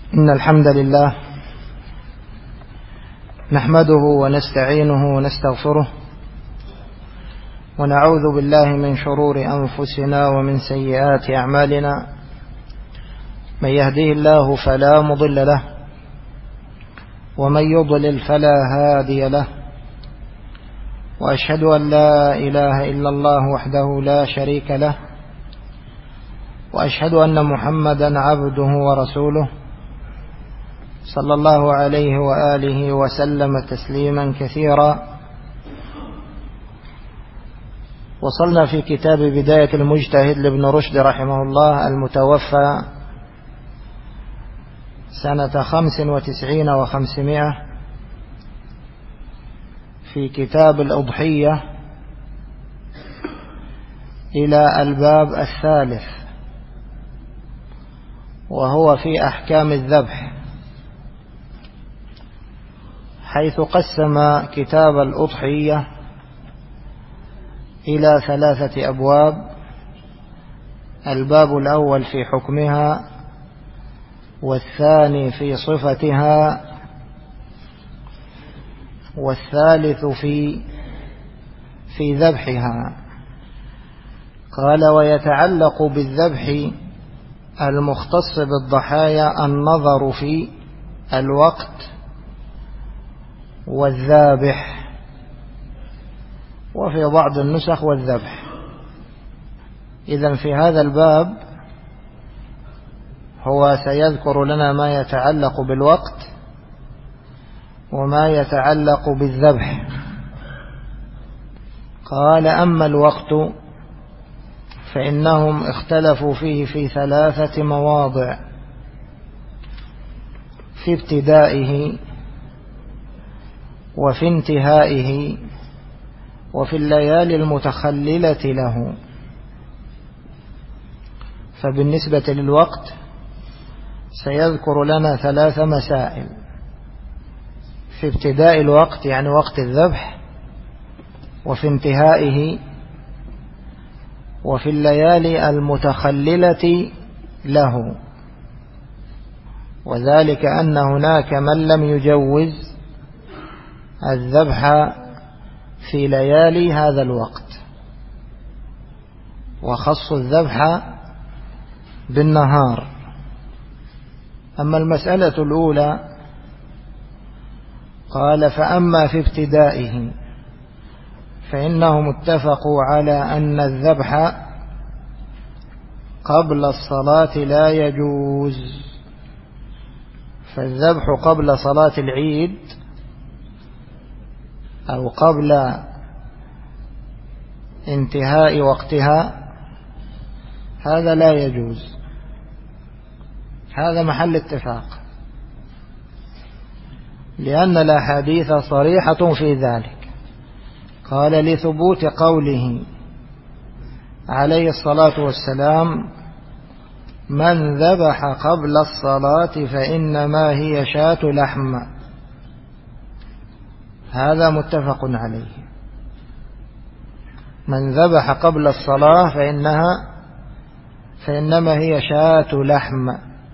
إن الحمد لله نحمده ونستعينه ونستغفره ونعوذ بالله من شرور أنفسنا ومن سيئات أعمالنا. من يهديه الله فلا مضل له ومن يضلل فلا هادي له، وأشهد أن لا إله إلا الله وحده لا شريك له، وأشهد أن محمدا عبده ورسوله صلى الله عليه وآله وسلم تسليما كثيرا. وصلنا في كتاب بداية المجتهد لابن رشد رحمه الله المتوفى سنة 95 و500 في كتاب الأضحية إلى الباب الثالث، وهو في أحكام الذبح، حيث قسم كتاب الأضحية إلى 3 أبواب. الباب الأول في حكمها، والثاني في صفتها، والثالث في ذبحها. قال: ويتعلق بالذبح المختص بالضحايا النظر في الوقت والذابح، وفي بعض النسخ والذبح. إذن في هذا الباب هو سيذكر لنا ما يتعلق بالوقت وما يتعلق بالذبح. قال: أما الوقت فإنهم اختلفوا فيه في 3 مواضع: في ابتدائه، وفي انتهائه، وفي الليالي المتخللة له. فبالنسبة للوقت سيذكر لنا 3 مسائل: في ابتداء الوقت يعني وقت الذبح، وفي انتهائه، وفي الليالي المتخللة له. وذلك أن هناك من لم يجوز الذبح في ليالي هذا الوقت، وخص الذبح بالنهار. أما المسألة الأولى، قال: فأما في ابتدائه فإنهم اتفقوا على أن الذبح قبل الصلاة لا يجوز. فالذبح قبل صلاة العيد أو قبل انتهاء وقتها هذا لا يجوز، هذا محل اتفاق، لأن الأحاديث صريحة في ذلك. قال: لثبوت قوله عليه الصلاة والسلام: من ذبح قبل الصلاة فإنما هي شاة لحم. هذا متفق عليه. من ذبح قبل الصلاة فإنما هي شاة لحم،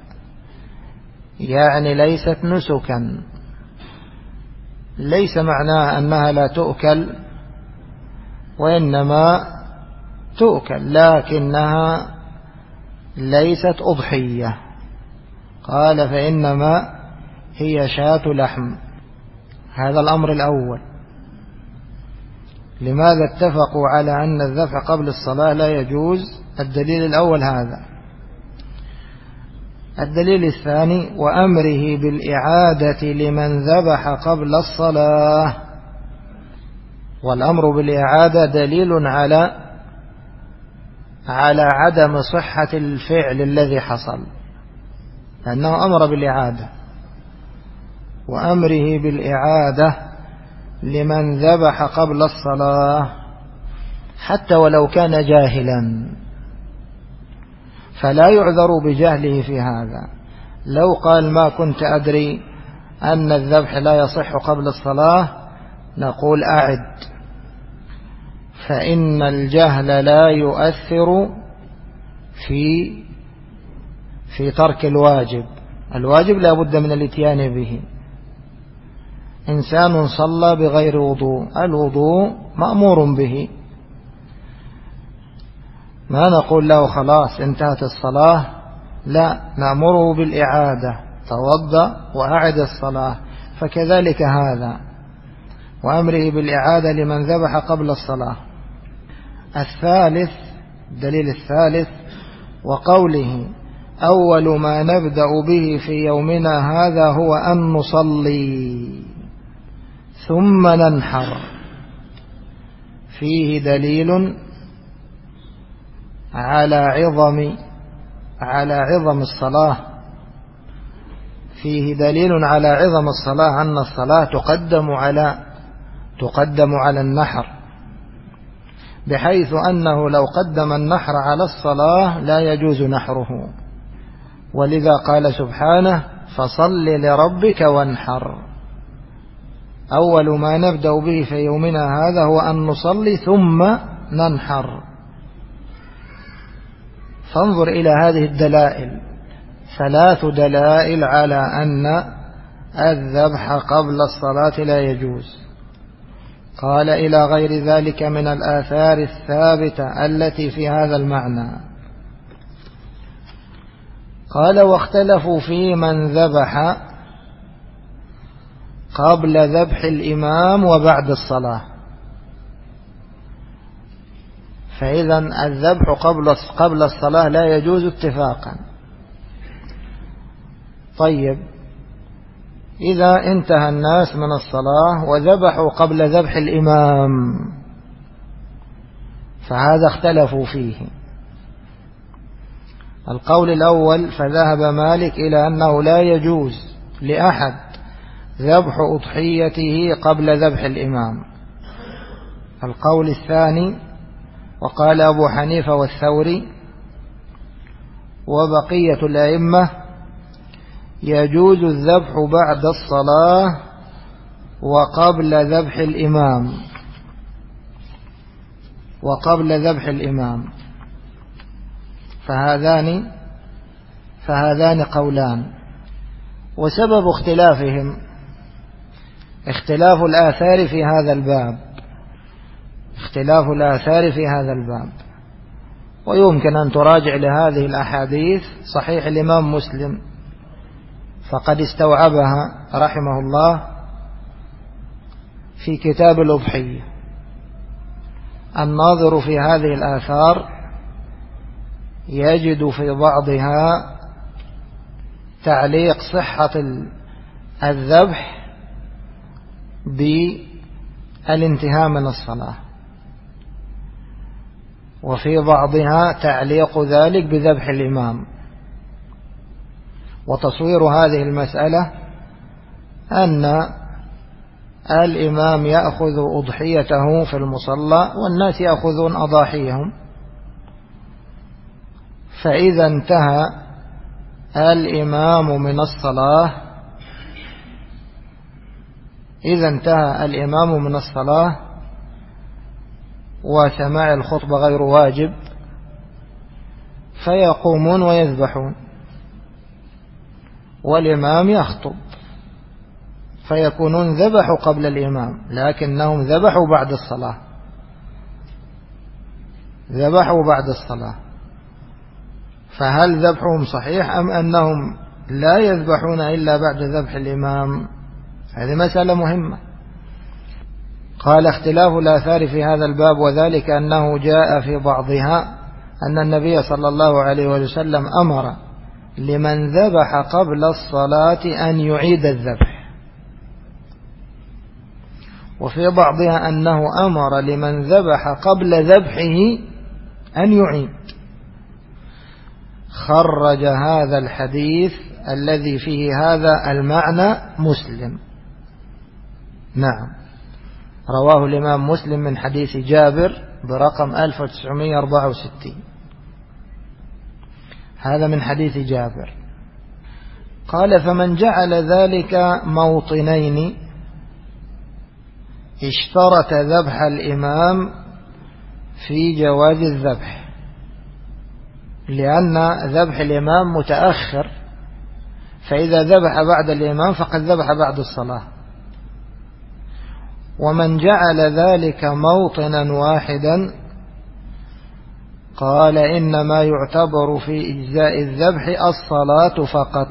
يعني ليست نسكا. ليس معناه أنها لا تؤكل، وإنما تؤكل، لكنها ليست أضحية. قال: فإنما هي شاة لحم. هذا الأمر الأول. لماذا اتفقوا على أن الذبح قبل الصلاة لا يجوز؟ الدليل الأول هذا. الدليل الثاني: وأمره بالإعادة لمن ذبح قبل الصلاة. والأمر بالإعادة دليل على عدم صحة الفعل الذي حصل، لأنه أمر بالإعادة. وأمره بالإعادة لمن ذبح قبل الصلاة حتى ولو كان جاهلا، فلا يعذر بجهله في هذا. لو قال: ما كنت أدري أن الذبح لا يصح قبل الصلاة، نقول: أعد، فإن الجهل لا يؤثر في ترك الواجب، الواجب لا بد من الاتيان به. إنسان صلى بغير وضوء، الوضوء مأمور به، ما نقول له خلاص انتهت الصلاة، لا، نأمره بالإعادة، توضأ وأعد الصلاة. فكذلك هذا، وأمره بالإعادة لمن ذبح قبل الصلاة. الثالث، الدليل الثالث، وقوله أول ما نبدأ به في يومنا هذا هو أن نصلي ثم ننحر، فيه دليل على عظم الصلاة، فيه دليل على عظم الصلاة، أن الصلاة تقدم على النحر، بحيث أنه لو قدم النحر على الصلاة لا يجوز نحره. ولذا قال سبحانه فصل لربك وانحر. أول ما نبدأ به في يومنا هذا هو أن نصلي ثم ننحر. فانظر إلى هذه الدلائل، 3 دلائل على أن الذبح قبل الصلاة لا يجوز. قال إلى غير ذلك من الآثار الثابتة التي في هذا المعنى. قال واختلفوا في من ذبح قبل ذبح الإمام وبعد الصلاة. فإذا الذبح قبل الصلاة لا يجوز اتفاقا. طيب، إذا انتهى الناس من الصلاة وذبحوا قبل ذبح الإمام فهذا اختلفوا فيه. القول الأول فذهب مالك إلى أنه لا يجوز لأحد ذبح أضحيته قبل ذبح الإمام. القول الثاني وقال أبو حنيفة والثوري وبقية الأئمة يجوز الذبح بعد الصلاة وقبل ذبح الإمام فهذان قولان. وسبب اختلافهم اختلاف الآثار في هذا الباب، ويمكن أن تراجع لهذه الأحاديث صحيح الإمام مسلم، فقد استوعبها رحمه الله في كتاب الأضحية. الناظر في هذه الآثار يجد في بعضها تعليق صحة الذبح بالانتهاء من الصلاة، وفي بعضها تعليق ذلك بذبح الإمام. وتصوير هذه المسألة أن الإمام يأخذ أضحيته في المصلى والناس يأخذون أضاحيهم، فإذا انتهى الإمام من الصلاة وسماع الخطبة غير واجب فيقومون ويذبحون، والإمام يخطب، فيكونون ذبحوا قبل الإمام لكنهم ذبحوا بعد الصلاة. فهل ذبحهم صحيح أم أنهم لا يذبحون إلا بعد ذبح الإمام؟ هذه مسألة مهمة. قال اختلاف الآثار في هذا الباب، وذلك أنه جاء في بعضها أن النبي صلى الله عليه وسلم أمر لمن ذبح قبل الصلاة أن يعيد الذبح، وفي بعضها أنه أمر لمن ذبح قبل ذبحه أن يعيد. خرج هذا الحديث الذي فيه هذا المعنى مسلم، نعم، رواه الإمام مسلم من حديث جابر برقم 1964. هذا من حديث جابر. قال فمن جعل ذلك موطنين اشترط ذبح الإمام في جواز الذبح، لأن ذبح الإمام متأخر فإذا ذبح بعد الإمام فقد ذبح بعد الصلاة. ومن جعل ذلك موطنا واحدا قال إنما يعتبر في إجزاء الذبح الصلاة فقط.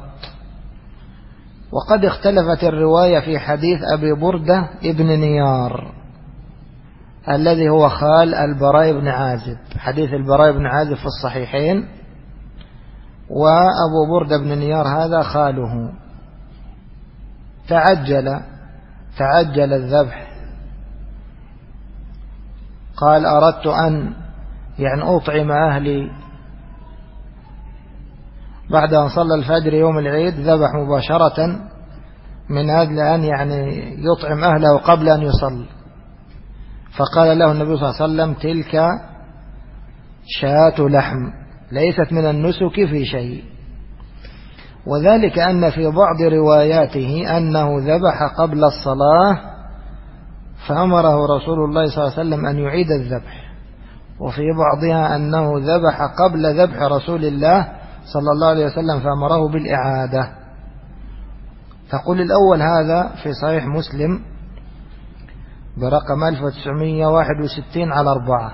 وقد اختلفت الرواية في حديث أبي بردة ابن نيار الذي هو خال البراء بن عازب. حديث البراء بن عازب في الصحيحين، وأبو بردة بن نيار هذا خاله. تعجل الذبح، قال أردت أن أطعم أهلي بعد أن صلى الفجر يوم العيد، ذبح مباشرة من أجل أن يطعم أهله قبل أن يصلي. فقال له النبي صلى الله عليه وسلم تلك شاة لحم ليست من النسك في شيء. وذلك أن في بعض رواياته أنه ذبح قبل الصلاة فأمره رسول الله صلى الله عليه وسلم أن يعيد الذبح، وفي بعضها أنه ذبح قبل ذبح رسول الله صلى الله عليه وسلم فأمره بالإعادة. تقول الأول هذا في صحيح مسلم برقم 1961/4،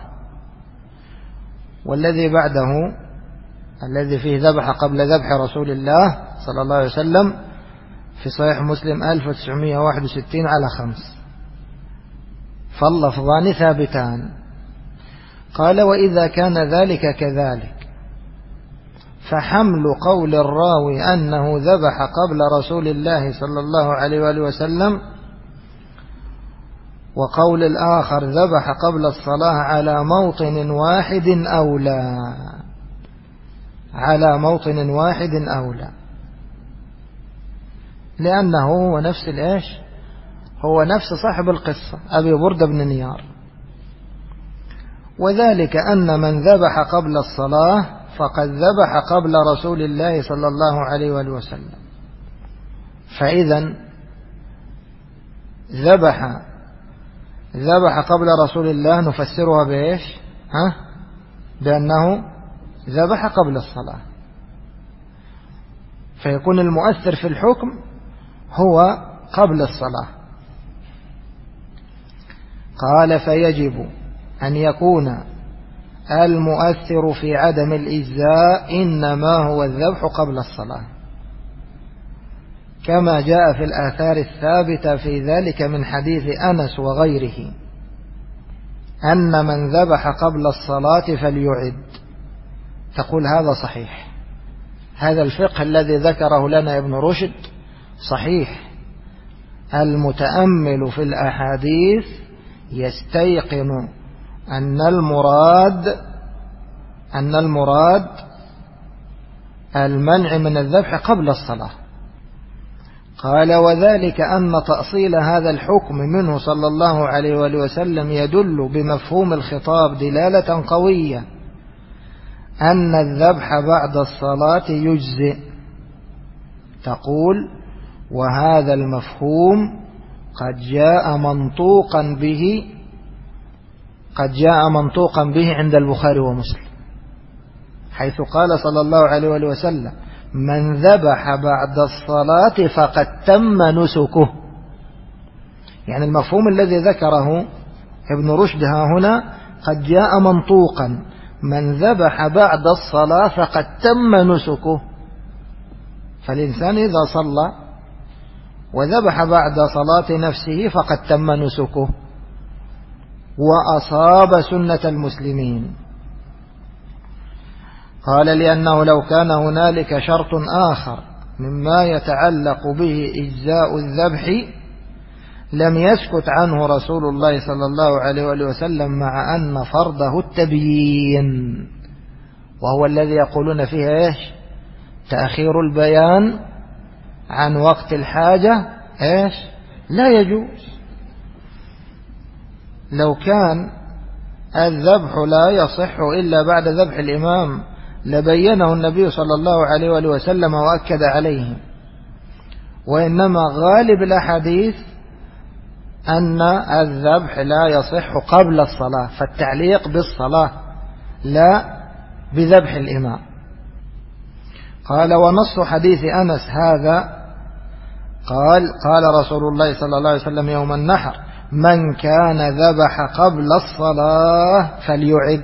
والذي بعده الذي فيه ذبح قبل ذبح رسول الله صلى الله عليه وسلم في صحيح مسلم 1961/5، فاللفظان ثابتان. قال وإذا كان ذلك كذلك فحمل قول الراوي أنه ذبح قبل رسول الله صلى الله عليه وآله وسلم وقول الآخر ذبح قبل الصلاة على موطن واحد أولى، على موطن واحد أولى، لأنه هو نفس هو نفس صاحب القصة أبي بردة بن نيار. وذلك أن من ذبح قبل الصلاة فقد ذبح قبل رسول الله صلى الله عليه وآله وسلم. فإذا ذبح قبل رسول الله نفسرها بأنه ذبح قبل الصلاة، فيكون المؤثر في الحكم هو قبل الصلاة. قال فيجب أن يكون المؤثر في عدم الإجزاء إنما هو الذبح قبل الصلاة، كما جاء في الآثار الثابتة في ذلك من حديث أنس وغيره أن من ذبح قبل الصلاة فليعد. تقول هذا صحيح، هذا الفقه الذي ذكره لنا ابن رشد صحيح. المتأمل في الأحاديث يستيقن أن المراد المنع من الذبح قبل الصلاة. قال وذلك أن تأصيل هذا الحكم منه صلى الله عليه وآله وسلم يدل بمفهوم الخطاب دلالة قوية أن الذبح بعد الصلاة يجزئ. تقول وهذا المفهوم قد جاء منطوقا به عند البخاري ومسلم، حيث قال صلى الله عليه وآله وسلم من ذبح بعد الصلاة فقد تم نسكه. يعني المفهوم الذي ذكره ابن رشد هنا قد جاء منطوقا، من ذبح بعد الصلاة فقد تم نسكه. فالإنسان إذا صلى وذبح بعد صلاة نفسه فقد تم نسكه وأصاب سنة المسلمين. قال لأنه لو كان هنالك شرط آخر مما يتعلق به إجزاء الذبح لم يسكت عنه رسول الله صلى الله عليه وآله وسلم، مع أن فرضه التبيين، وهو الذي يقولون فيه تأخير البيان عن وقت الحاجة لا يجوز. لو كان الذبح لا يصح إلا بعد ذبح الإمام لبينه النبي صلى الله عليه وآله وسلم وأكد عليه، وإنما غالب الأحاديث أن الذبح لا يصح قبل الصلاة، فالتعليق بالصلاة لا بذبح الإمام. قال ونص حديث أنس هذا قال رسول الله صلى الله عليه وسلم يوم النحر من كان ذبح قبل الصلاة فليعد.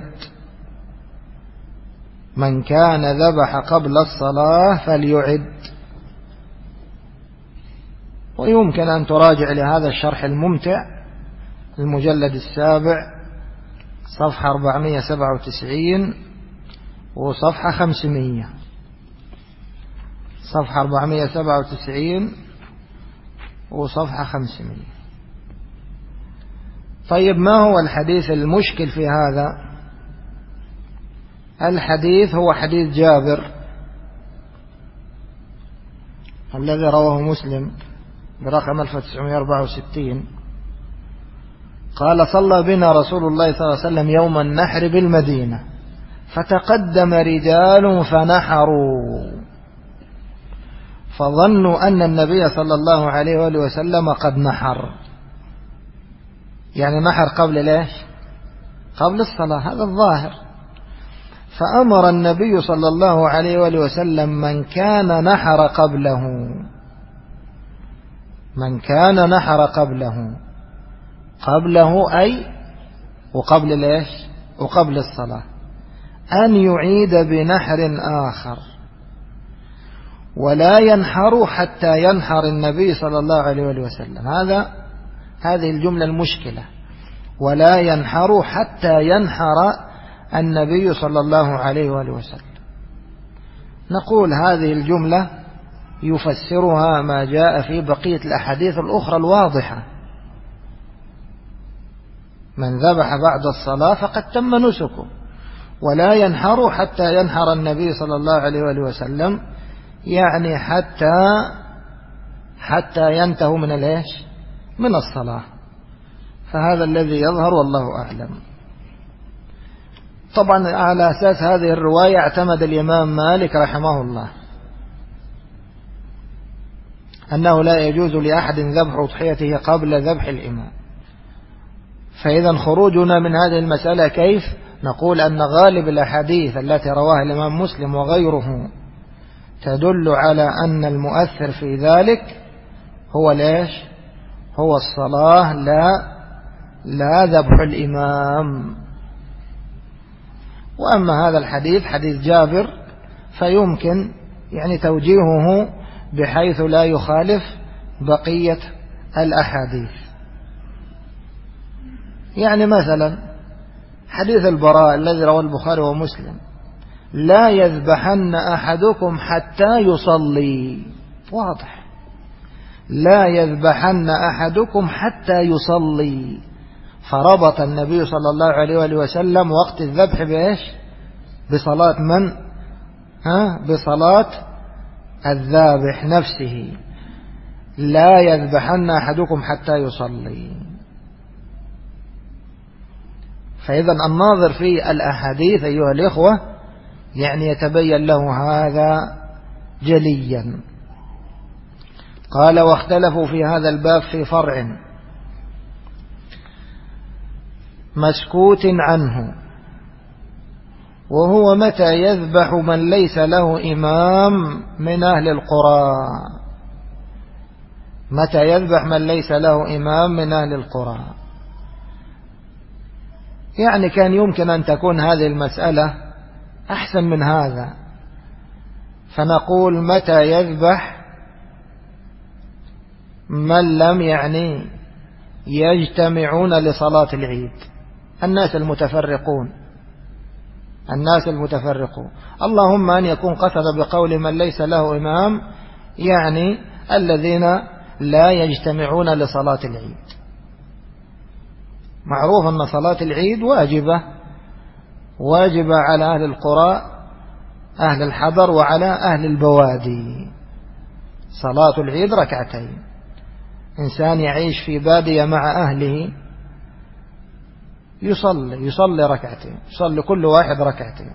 من كان ذبح قبل الصلاة فليعد. ويمكن أن تراجع لهذا الشرح الممتع المجلد 7 صفحة 497 وصفحة 500. صفحة 497 وصفحة 500. طيب ما هو الحديث المشكل في هذا؟ الحديث هو حديث جابر الذي رواه مسلم برقم 1964. قال صلى بنا رسول الله صلى الله عليه وسلم يوم النحر بالمدينة فتقدم رجال فنحروا فظنوا أن النبي صلى الله عليه وآله وسلم قد نحر، يعني نحر قبل ليش؟ قبل الصلاة، هذا الظاهر. فأمر النبي صلى الله عليه وآله وسلم من كان نحر قبله، من كان نحر قبله أي وقبل ليش؟ وقبل الصلاة، أن يعيد بنحر آخر ولا ينحر حتى ينحر النبي صلى الله عليه وسلم. هذه الجملة المشكلة، ولا ينحر حتى ينحر النبي صلى الله عليه وسلم. نقول هذه الجملة يفسرها ما جاء في بقية الأحاديث الأخرى الواضحة: من ذبح بعد الصلاة فقد تم نسكه، ولا ينحر حتى ينحر النبي صلى الله عليه وسلم، يعني حتى ينتهوا من الايش؟ من الصلاة. فهذا الذي يظهر والله أعلم. طبعا على أساس هذه الرواية اعتمد الإمام مالك رحمه الله أنه لا يجوز لأحد ذبح أضحيته قبل ذبح الإمام. فإذا خروجنا من هذه المسألة كيف؟ نقول أن غالب الأحاديث التي رواها الإمام مسلم وغيره تدل على أن المؤثر في ذلك هو ليش؟ هو الصلاة لا ذبح الإمام. وأما هذا الحديث حديث جابر فيمكن يعني توجيهه بحيث لا يخالف بقية الأحاديث. يعني مثلا حديث البراء الذي رواه البخاري ومسلم: لا يذبحن أحدكم حتى يصلي. واضح، لا يذبحن أحدكم حتى يصلي. فربط النبي صلى الله عليه وسلم وقت الذبح بإيش؟ بصلاة من؟ بصلاة الذابح نفسه. لا يذبحن أحدكم حتى يصلي. فإذا الناظر في الأحاديث أيها الإخوة يعني يتبين له هذا جليا. قال: واختلفوا في هذا الباب في فرع مسكوت عنه، وهو متى يذبح من ليس له إمام من أهل القرى. متى يذبح من ليس له إمام من أهل القرى؟ يعني كان يمكن أن تكون هذه المسألة أحسن من هذا، فنقول متى يذبح من لم يعني يجتمعون لصلاة العيد، الناس المتفرقون. اللهم أن يكون قصد بقول من ليس له إمام يعني الذين لا يجتمعون لصلاة العيد. معروف أن صلاة العيد واجبة على أهل القرى، أهل الحضر، وعلى أهل البوادي. صلاة العيد ركعتين. إنسان يعيش في بادية مع أهله يصلي ركعتين، يصلي كل واحد ركعتين.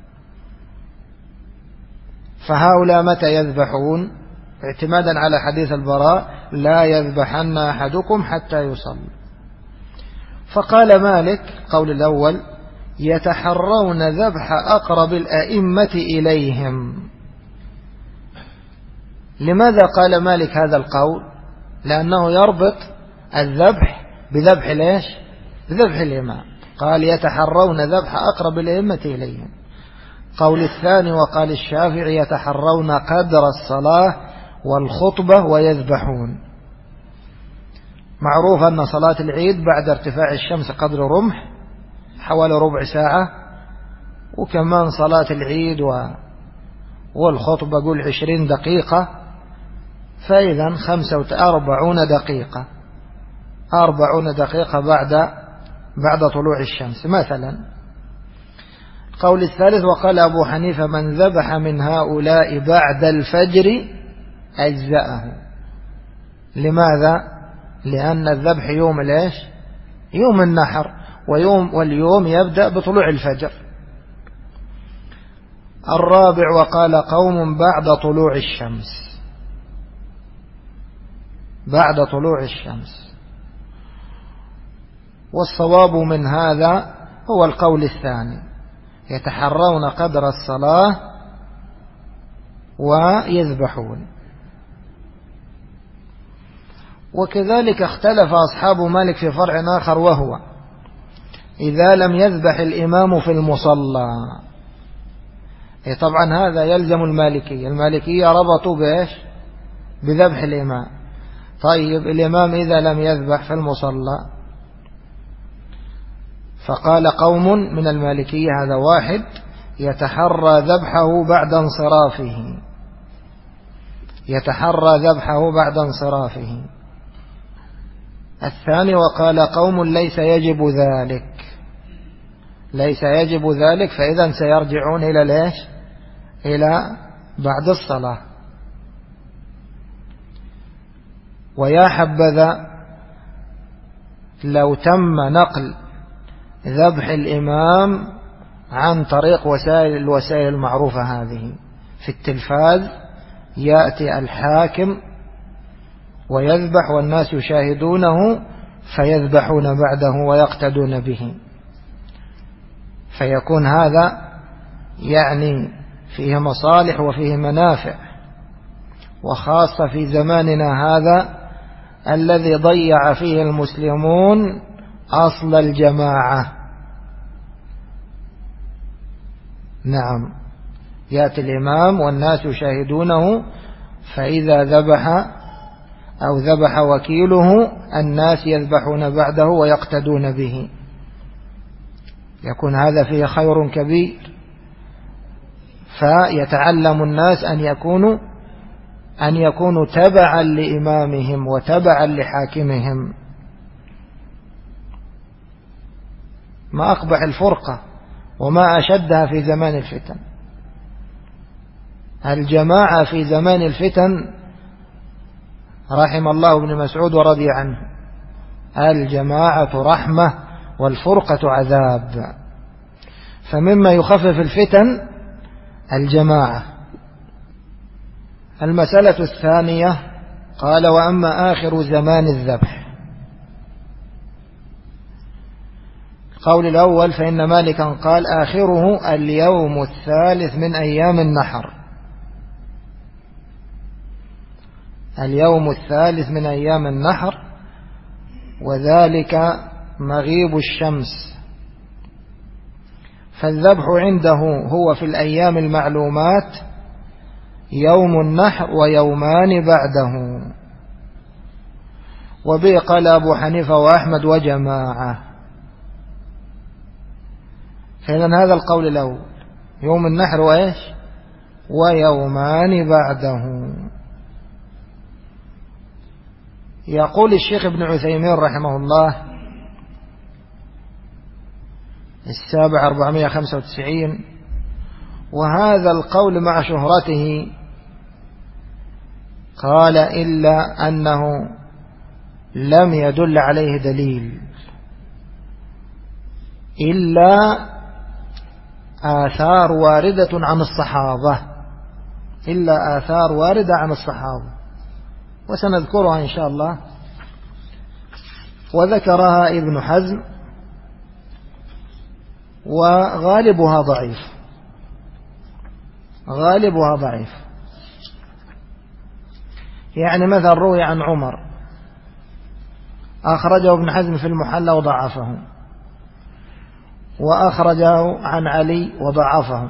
فهؤلاء متى يذبحون؟ اعتمادا على حديث البراء: لا يذبحن أحدكم حتى يصلي. فقال مالك قول الأول: يتحرون ذبح أقرب الأئمة إليهم. لماذا قال مالك هذا القول؟ لأنه يربط الذبح بذبح ليش؟ بذبح الإمام. قال يتحرون ذبح أقرب الأئمة إليهم. قول الثاني وقال الشافعي يتحرون قدر الصلاة والخطبة ويذبحون. معروف أن صلاة العيد بعد ارتفاع الشمس قدر رمح حوالي ربع ساعة، وكمان صلاة العيد والخطبة قول 20 دقيقة، فإذا 45 دقيقة، 40 دقيقة بعد طلوع الشمس مثلا. القول الثالث وقال أبو حنيفة من ذبح من هؤلاء بعد الفجر أجزأه. لماذا؟ لأن الذبح يوم ليش؟ يوم النحر، واليوم يبدأ بطلوع الفجر. الرابع وقال قوم بعد طلوع الشمس، بعد طلوع الشمس. والصواب من هذا هو القول الثاني، يتحرون قدر الصلاة ويذبحون. وكذلك اختلف أصحاب مالك في فرع آخر، وهو إذا لم يذبح الإمام في المصلى. طبعا هذا يلزم المالكية ربطوا بإيش؟ بذبح الإمام. طيب الإمام إذا لم يذبح في المصلى، فقال قوم من المالكية هذا واحد يتحرى ذبحه بعد انصرافه، يتحرى ذبحه بعد انصرافه. الثاني وقال قوم ليس يجب ذلك، ليس يجب ذلك، فإذا سيرجعون إلى ليش؟ إلى بعد الصلاة. ويا حبذا لو تم نقل ذبح الإمام عن طريق الوسائل المعروفة هذه في التلفاز، يأتي الحاكم ويذبح والناس يشاهدونه فيذبحون بعده ويقتدون به، فيكون هذا يعني فيه مصالح وفيه منافع، وخاصة في زماننا هذا الذي ضيع فيه المسلمون أصل الجماعة. نعم، يأتي الإمام والناس يشاهدونه، فإذا ذبح أو ذبح وكيله الناس يذبحون بعده ويقتدون به، يكون هذا فيه خير كبير. فيتعلم الناس أن يكونوا تبعا لإمامهم وتبعا لحاكمهم. ما أقبح الفرقة وما أشدها في زمان الفتن. الجماعة في زمان الفتن رحم الله ابن مسعود ورضي عنه، الجماعة رحمة والفرقة عذاب. فمما يخفف الفتن الجماعة. المسألة الثانية قال وأما آخر زمان الذبح. القول الأول فإن مالكا قال آخره اليوم الثالث من أيام النحر، اليوم الثالث من أيام النحر، وذلك مغيب الشمس. فالذبح عنده هو في الأيام المعلومات يوم النحر ويومان بعده. وبه قال أبو حنيفة وأحمد وجماعة. فإذن هذا القول الأول يوم النحر وإيش؟ ويومان بعده. يقول الشيخ ابن عثيمين رحمه الله 495 وهذا القول مع شهرته قال إلا أنه لم يدل عليه دليل إلا آثار واردة عن الصحابة، إلا آثار واردة عن الصحابة، وسنذكرها إن شاء الله. وذكرها ابن حزم وغالبها ضعيف، غالبها ضعيف. يعني مثلا روي عن عمر أخرجه ابن حزم في المحلى وضعفه، وأخرجه عن علي وضعفه،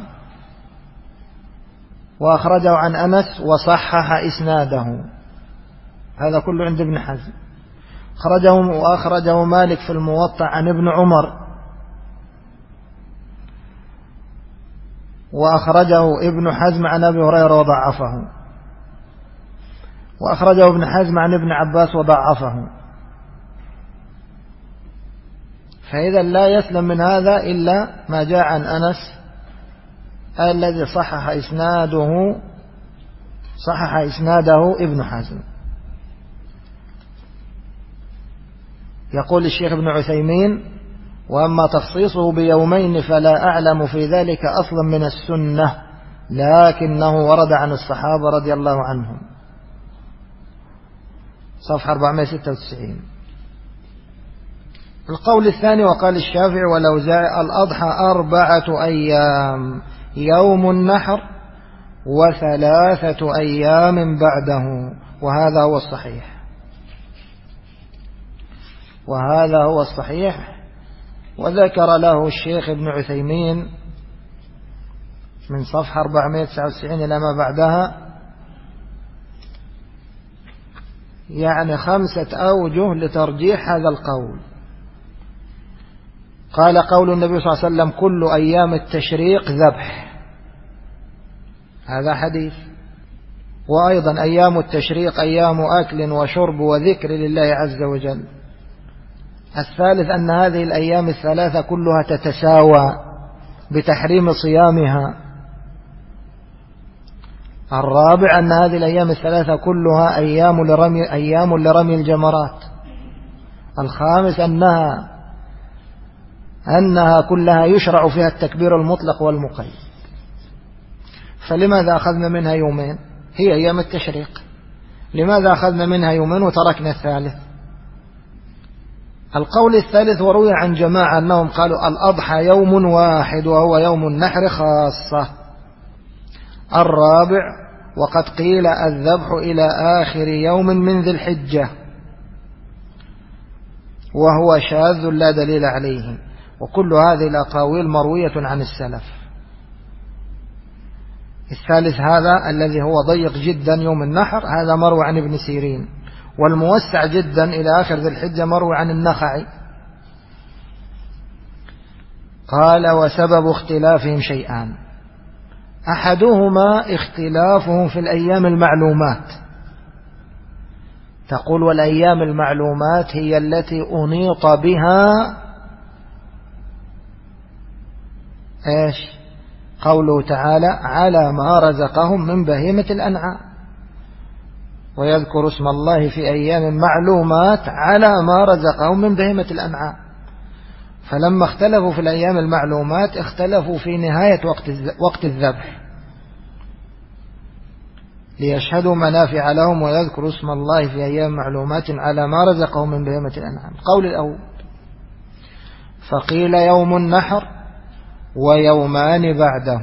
وأخرجه عن أنس وصحح إسناده، هذا كله عند ابن حزم. وأخرجه مالك في الموطأ عن ابن عمر، وأخرجه ابن حزم عن أبي هريرة وضعفه، وأخرجه ابن حزم عن ابن عباس وضعفه. فإذا لا يسلم من هذا إلا ما جاء عن أنس الذي صحح إسناده ابن حزم. يقول الشيخ ابن عثيمين: وأما تخصيصه بيومين فلا أعلم في ذلك أصلا من السنة، لكنه ورد عن الصحابة رضي الله عنهم. صفحة 496. القول الثاني: وقال الشافعي والأوزاعي: الأضحى 4 أيام، يوم النحر 3 أيام بعده، وهذا هو الصحيح. وذكر له الشيخ ابن عثيمين من صفحة 499 إلى ما بعدها يعني 5 أوجه لترجيح هذا القول. قال: قول النبي صلى الله عليه وسلم: كل أيام التشريق ذبح، هذا حديث. وأيضا أيام التشريق أيام أكل وشرب وذكر لله عز وجل. الثالث: أن هذه الأيام 3 كلها تتساوى بتحريم صيامها. الرابع: أن هذه الأيام 3 كلها أيام لرمي الجمرات. الخامس: أنها كلها يشرع فيها التكبير المطلق والمقيد. فلماذا أخذنا منها يومين؟ هي أيام التشريق. لماذا أخذنا منها يومين وتركنا الثالث؟ القول الثالث: وروي عن جماعة أنهم قالوا الأضحى يوم واحد وهو يوم النحر خاصة. الرابع: وقد قيل الذبح إلى آخر يوم من ذي الحجة، وهو شاذ لا دليل عليه. وكل هذه الأقاويل مروية عن السلف. الثالث هذا الذي هو ضيق جدا يوم النحر، هذا مروي عن ابن سيرين. والموسع جدا إلى آخر ذي الحجة مروي عن النخعي. قال: وسبب اختلافهم شيئان: أحدهما اختلافهم في الأيام المعلومات. تقول: والأيام المعلومات هي التي أنيط بها إيش؟ قوله تعالى: على ما رزقهم من بهيمة الأنعام، ويذكر اسم الله في أيام معلومات على ما رزقهم من بهيمة الأنعام. فلما اختلفوا في الأيام المعلومات اختلفوا في نهاية وقت الذبح، ليشهدوا منافع لهم ويذكروا اسم الله في أيام معلومات على ما رزقهم من بهيمة الأنعام. قول الأول: فقيل يوم النحر ويومان بعده.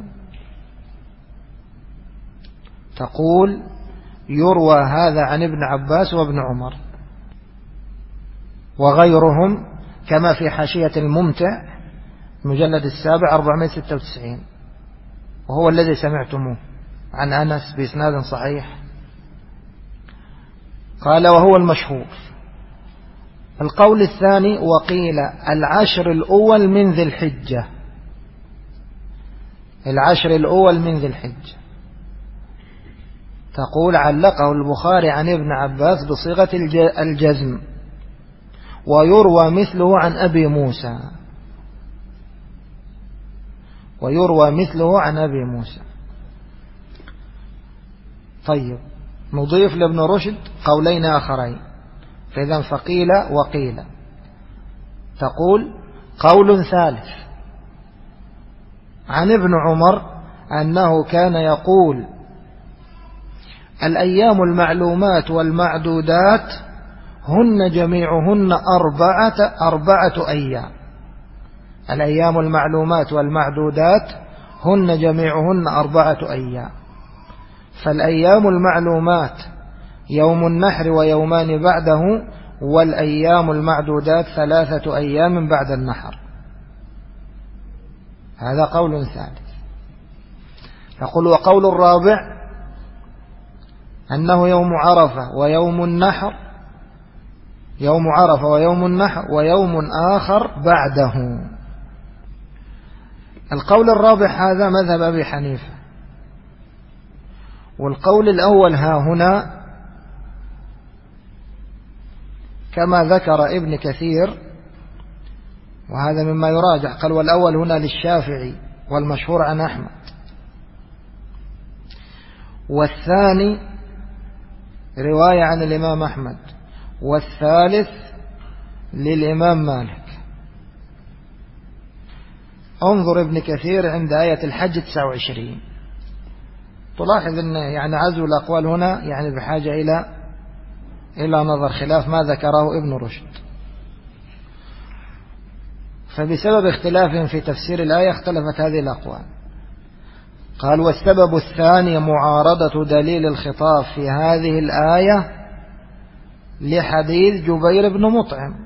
تقول: يروى هذا عن ابن عباس وابن عمر وغيرهم، كما في حاشية الممتع المجلد 7 496، وهو الذي سمعتموه عن أنس بإسناد صحيح. قال: وهو المشهور. القول الثاني: وقيل 10 الأول من ذي الحجة، 10 الأول من ذي الحجة. تقول: علقه البخاري عن ابن عباس بصيغة الجزم، ويروى مثله عن أبي موسى، طيب، نضيف لابن رشد قولين آخرين. فإذا فقيل وقيل. تقول: قول ثالث عن ابن عمر أنه كان يقول: الأيام المعلومات والمعدودات هن جميعهن 4 أيام. الأيام المعلومات والمعدودات هن جميعهن 4 أيام. فالأيام المعلومات يوم النحر ويومان بعده، والأيام المعدودات 3 أيام بعد النحر. هذا قول ثالث. يقول وقول الرابع أنه يوم عرفة ويوم النحر، يوم عرفة ويوم النحر ويوم آخر بعده. القول الرابع هذا مذهب أبي حنيفة، والقول الأول ها هنا كما ذكر ابن كثير، وهذا مما يراجع، قال والأول هنا للشافعي والمشهور عن أحمد، والثاني رواية عن الإمام أحمد، والثالث للإمام مالك. انظر ابن كثير عند آية الحج 29 تلاحظ أن يعني عزو الأقوال هنا يعني بحاجة إلى نظر، خلاف ما ذكره ابن رشد. فبسبب اختلافهم في تفسير الآية اختلفت هذه الأقوال. قال والسبب الثاني معارضة دليل الخطاب في هذه الآية لحديث جبير بن مطعم،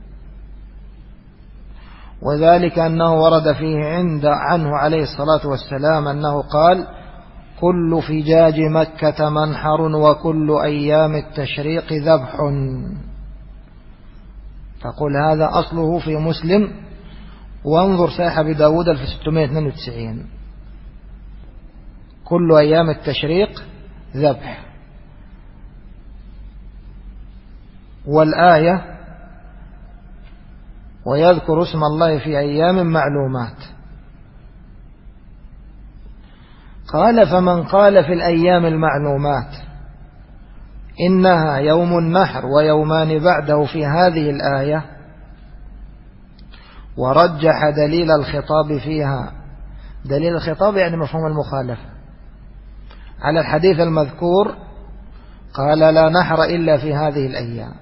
وذلك أنه ورد فيه عنه عليه الصلاة والسلام أنه قال كل فجاج مكة منحر وكل أيام التشريق ذبح. تقول هذا أصله في مسلم، وانظر صحيح أبي داود في 692 كل أيام التشريق ذبح. والآية ويذكر اسم الله في أيام معلومات. قال فمن قال في الأيام المعلومات إنها يوم النحر ويومان بعده في هذه الآية، ورجح دليل الخطاب فيها، دليل الخطاب يعني مفهوم المخالفة، على الحديث المذكور قال لا نحر إلا في هذه الأيام.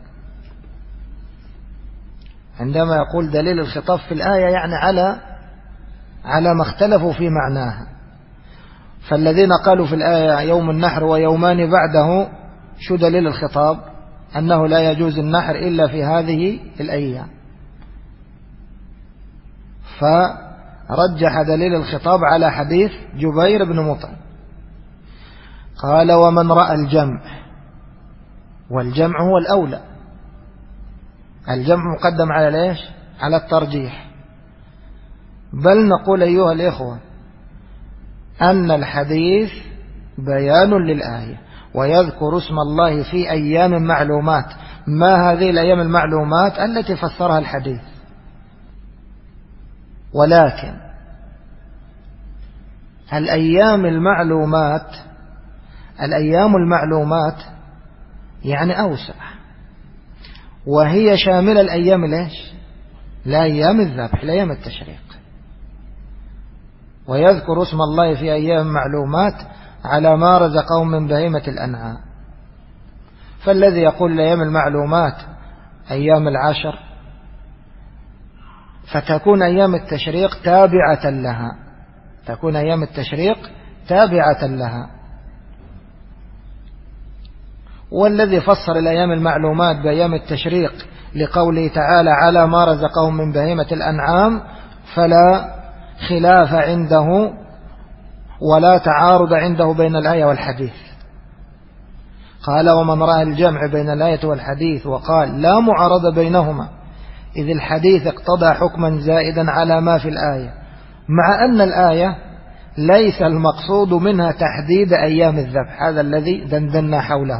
عندما يقول دليل الخطاب في الآية يعني على ما اختلفوا في معناها. فالذين قالوا في الآية يوم النحر ويومان بعده شو دليل الخطاب؟ أنه لا يجوز النحر إلا في هذه الأيام. فرجح دليل الخطاب على حديث جبير بن مطعم. قال ومن رأى الجمع، والجمع هو الأولى، الجمع مقدم على ليش؟ على الترجيح. بل نقول أيها الإخوة أن الحديث بيان للآية، ويذكر اسم الله في أيام معلومات. ما هذه الأيام المعلومات التي فسرها الحديث؟ ولكن الأيام المعلومات يعني أوسع، وهي شاملة الأيام ليش؟ لا أيام الذبح، لا أيام التشريق. ويذكر اسم الله في أيام معلومات على ما رزقهم من بهيمة الأنعام. فالذي يقول الأيام المعلومات أيام العشر، فتكون أيام التشريق تابعة لها، تكون أيام التشريق تابعة لها. والذي فسر الأيام المعلومات بأيام التشريق لقوله تعالى على ما رزقهم من بهيمة الأنعام فلا خلاف عنده ولا تعارض عنده بين الآية والحديث. قال ومن رأى الجمع بين الآية والحديث وقال لا معارضة بينهما إذ الحديث اقتضى حكما زائدا على ما في الآية، مع أن الآية ليس المقصود منها تحديد أيام الذبح. هذا الذي دندنا حوله.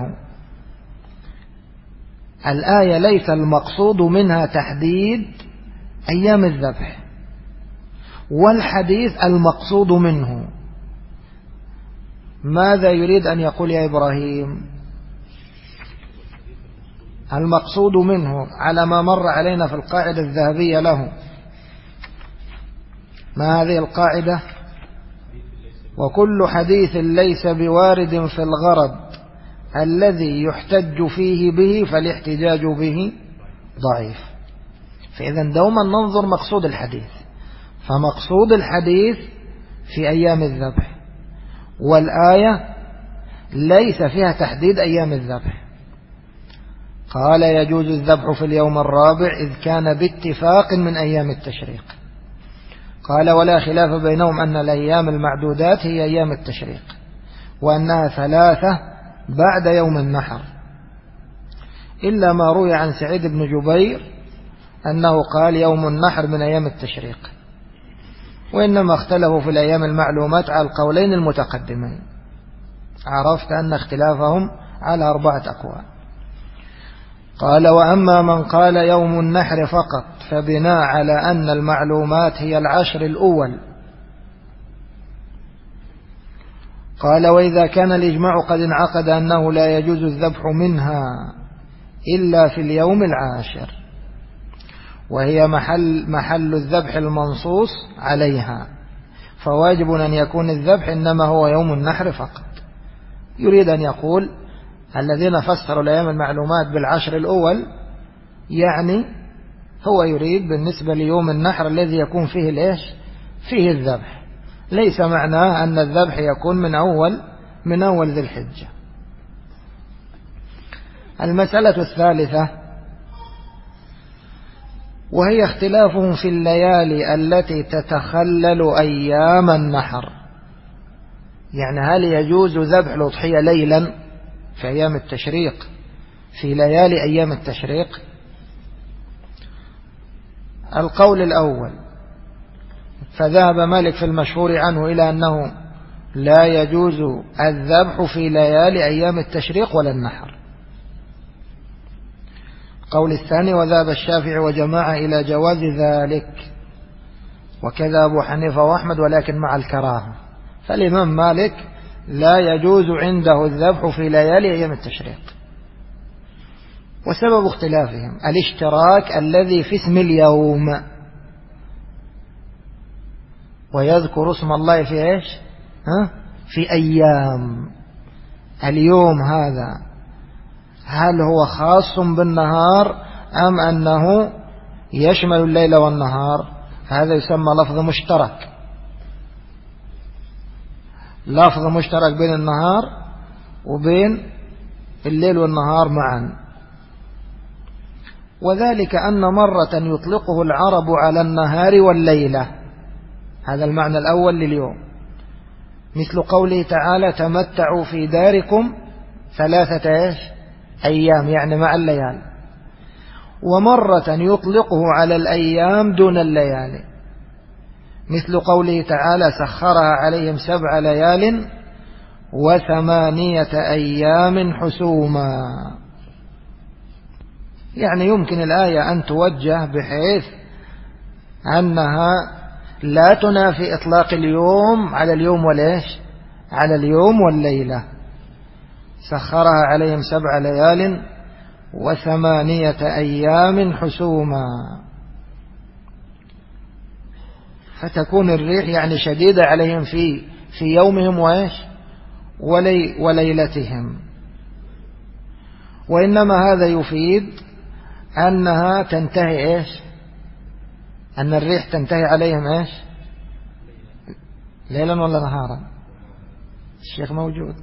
الآية ليس المقصود منها تحديد أيام الذبح، والحديث المقصود منه. ماذا يريد أن يقول يا إبراهيم؟ المقصود منه على ما مر علينا في القاعدة الذهبية له. ما هذه القاعدة؟ وكل حديث ليس بوارد في الغرض الذي يحتج فيه به فالاحتجاج به ضعيف. فإذا دوما ننظر مقصود الحديث، فمقصود الحديث في أيام الذبح، والآية ليس فيها تحديد أيام الذبح، قال يجوز الذبح في اليوم الرابع إذ كان باتفاق من أيام التشريق. قال ولا خلاف بينهم أن الأيام المعدودات هي أيام التشريق وأنها 3 بعد يوم النحر، إلا ما روي عن سعيد بن جبير أنه قال يوم النحر من أيام التشريق، وإنما اختلفوا في الأيام المعلومات على القولين المتقدمين. عرفت أن اختلافهم على 4 أقوال. قال وأما من قال يوم النحر فقط فبناء على أن المعلومات هي 10 الأول. قال وإذا كان الإجماع قد انعقد أنه لا يجوز الذبح منها إلا في اليوم 10 وهي محل الذبح المنصوص عليها، فواجب أن يكون الذبح إنما هو يوم النحر فقط. يريد أن يقول الذين فسروا الأيام المعلومات 10 الأول، يعني هو يريد بالنسبة ليوم النحر الذي يكون فيه الإيش؟ فيه الذبح، ليس معناه أن الذبح يكون من أول ذي الحجة. المسألة الثالثة وهي اختلافهم في الليالي التي تتخلل أيام النحر. يعني هل يجوز ذبح الأضحية ليلا في أيام التشريق في ليالي أيام التشريق؟ القول الأول فذهب مالك في المشهور عنه إلى أنه لا يجوز الذبح في ليالي أيام التشريق ولا النحر. القول الثاني وذهب الشافعي وجماعة إلى جواز ذلك، وكذا أبو حنيفة وأحمد ولكن مع الكراهة. فالإمام مالك لا يجوز عنده الذبح في ليالي أيام التشريق. وسبب اختلافهم الاشتراك الذي في اسم اليوم، ويذكر اسم الله في إيش؟ في أيام. اليوم هذا هل هو خاص بالنهار أم أنه يشمل الليل والنهار؟ هذا يسمى لفظ مشترك، لفظ مشترك بين النهار وبين الليل والنهار معا. وذلك أن مرة يطلقه العرب على النهار والليلة، هذا المعنى الأول لليوم، مثل قوله تعالى تمتعوا في داركم 3 أيام يعني مع الليالي. ومرة يطلقه على الأيام دون الليالي، مثل قوله تعالى سخرها عليهم 7 ليال و8 أيام حسوما. يعني يمكن الآية أن توجه بحيث أنها لا تنافي إطلاق اليوم على اليوم وليش على اليوم والليلة. سخرها عليهم 7 ليال و8 أيام حسوما، فتكون الريح يعني شديدة عليهم في يومهم وإيش وليلتهم. وإنما هذا يفيد أنها تنتهي إيش؟ أن الريح تنتهي عليهم إيش؟ ليلا ولا نهارا؟ الشيخ موجود.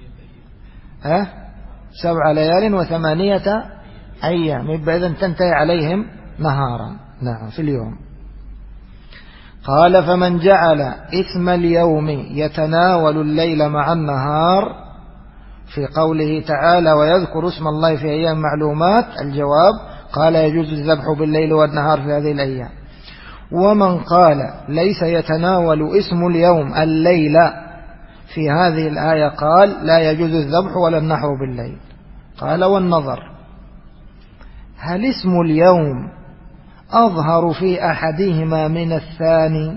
7 ليال و8 أيام، يبقى إذن تنتهي عليهم نهارا. نعم في اليوم. قال فمن جعل اسم اليوم يتناول الليل مع النهار في قوله تعالى ويذكر اسم الله في أيام معلومات، الجواب قال يجوز الذبح بالليل والنهار في هذه الأيام. ومن قال ليس يتناول اسم اليوم الليل في هذه الآية قال لا يجوز الذبح ولا النحر بالليل. قال والنظر هل اسم اليوم أظهر في أحدهما من الثاني؟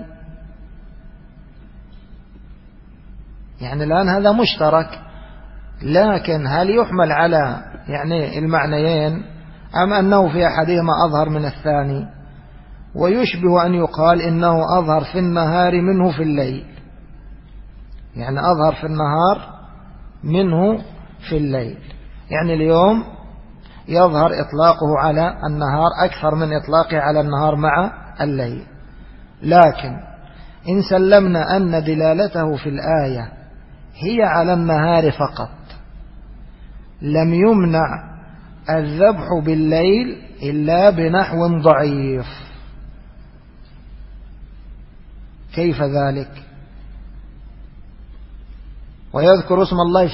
يعني الآن هذا مشترك، لكن هل يحمل على يعني المعنيين أم أنه في أحدهما أظهر من الثاني؟ ويشبه أن يقال إنه أظهر في النهار منه في الليل، يعني أظهر في النهار منه في الليل، يعني اليوم يظهر إطلاقه على النهار أكثر من إطلاقه على النهار مع الليل. لكن إن سلمنا أن دلالته في الآية هي على النهار فقط، لم يمنع الذبح بالليل إلا بنحو ضعيف. كيف ذلك؟ ويذكر اسم الله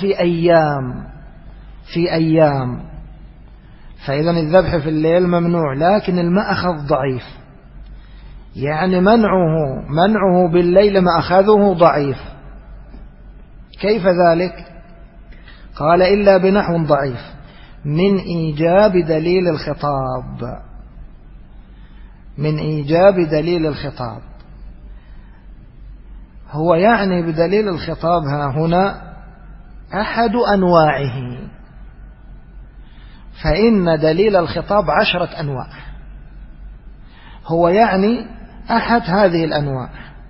في أيام، فإذا الذبح في الليل ممنوع، لكن المأخذ ضعيف، يعني منعه بالليل مأخذه ضعيف. كيف ذلك؟ قال إلا بنحو ضعيف من إيجاب دليل الخطاب. من إيجاب دليل الخطاب، هو يعني بدليل الخطاب ها هنا أحد أنواعه، فإن دليل الخطاب 10 أنواع، هو يعني أحد هذه الأنواع.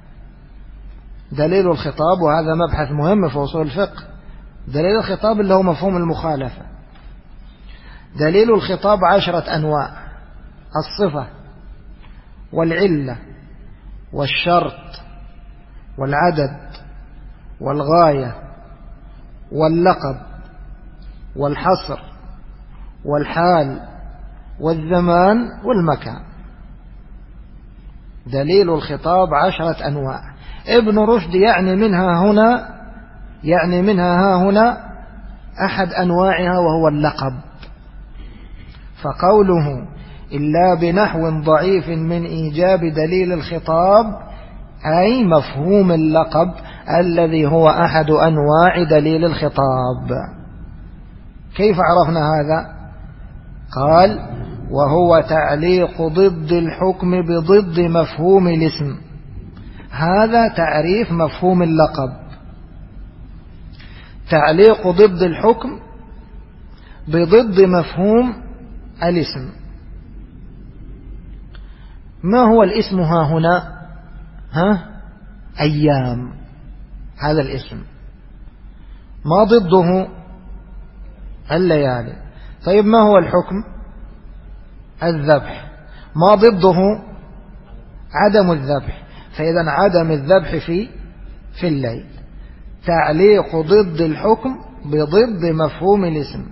دليل الخطاب، وهذا مبحث مهم في أصول الفقه، دليل الخطاب اللي هو مفهوم المخالفة. دليل الخطاب 10 أنواع: الصفة والعلة والشرط والعدد والغاية واللقب والحصر والحال والزمان والمكان. دليل الخطاب 10 أنواع. ابن رشد يعني منها هنا أحد أنواعها وهو اللقب. فقوله إلا بنحو ضعيف من إيجاب دليل الخطاب أي مفهوم اللقب الذي هو أحد أنواع دليل الخطاب. كيف عرفنا هذا؟ قال وهو تعليق ضد الحكم بضد مفهوم الاسم. هذا تعريف مفهوم اللقب: تعليق ضد الحكم بضد مفهوم الاسم. ما هو الاسم ها هنا؟ أيام، هذا الاسم. ما ضده؟ الليالي. طيب ما هو الحكم؟ الذبح. ما ضده؟ عدم الذبح. فإذا عدم الذبح في الليل. تعليق ضد الحكم بضد مفهوم الاسم.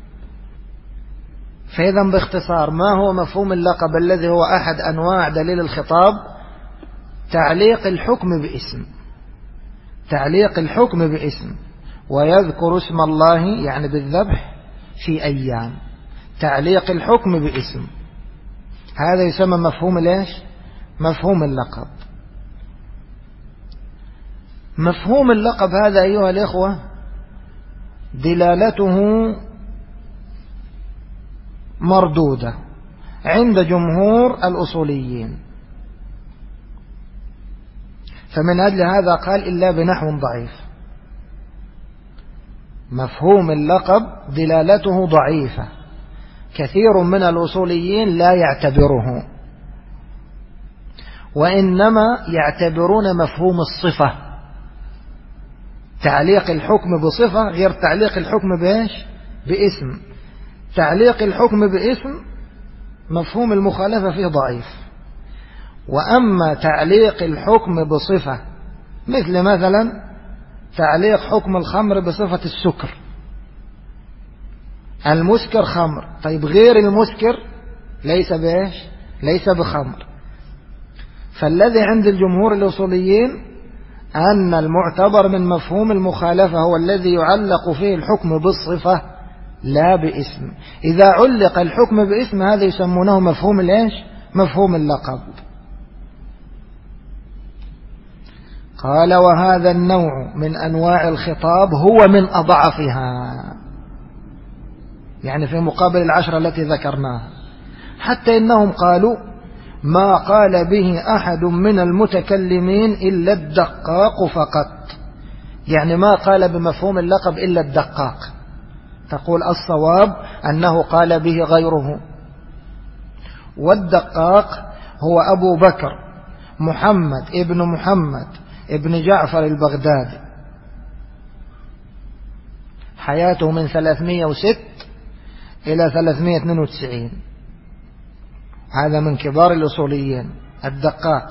فإذا باختصار ما هو مفهوم اللقب الذي هو أحد أنواع دليل الخطاب؟ تعليق الحكم باسم. تعليق الحكم باسم، ويذكر اسم الله يعني بالذبح في أيام. تعليق الحكم باسم، هذا يسمى مفهوم ليش؟ مفهوم اللقب. مفهوم اللقب هذا أيها الإخوة دلالته مردودة عند جمهور الأصوليين، فمن أجل هذا قال إلا بنحو ضعيف. مفهوم اللقب دلالته ضعيفة، كثير من الأصوليين لا يعتبره، وإنما يعتبرون مفهوم الصفة. تعليق الحكم بصفة غير تعليق الحكم باسم. تعليق الحكم باسم مفهوم المخالفة فيه ضعيف، وأما تعليق الحكم بصفة مثلا تعليق حكم الخمر بصفة السكر، المسكر خمر، طيب غير المسكر ليس بخمر. فالذي عند الجمهور الأصوليين أن المعتبر من مفهوم المخالفة هو الذي يعلق فيه الحكم بالصفة لا باسم. إذا علق الحكم باسم هذا يسمونه مفهوم مفهوم اللقب. قال وهذا النوع من أنواع الخطاب هو من أضعفها، يعني في مقابل 10 التي ذكرناها. حتى إنهم قالوا ما قال به أحد من المتكلمين إلا الدقاق فقط، يعني ما قال بمفهوم اللقب إلا الدقاق. تقول الصواب أنه قال به غيره. والدقاق هو أبو بكر محمد ابن جعفر البغدادي، حياته من 306 إلى 392. هذا من كبار الأصوليين الدقاق.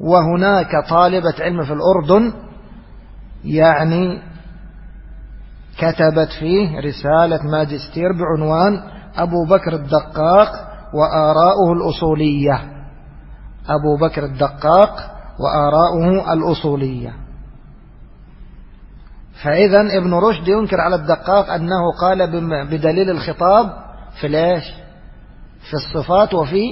وهناك طالبة علم في الأردن يعني كتبت فيه رسالة ماجستير بعنوان أبو بكر الدقاق وآراؤه الأصولية. أبو بكر الدقاق وآراؤه الأصولية. فإذا ابن رشد ينكر على الدقاق أنه قال بدليل الخطاب في ليش؟ في الصفات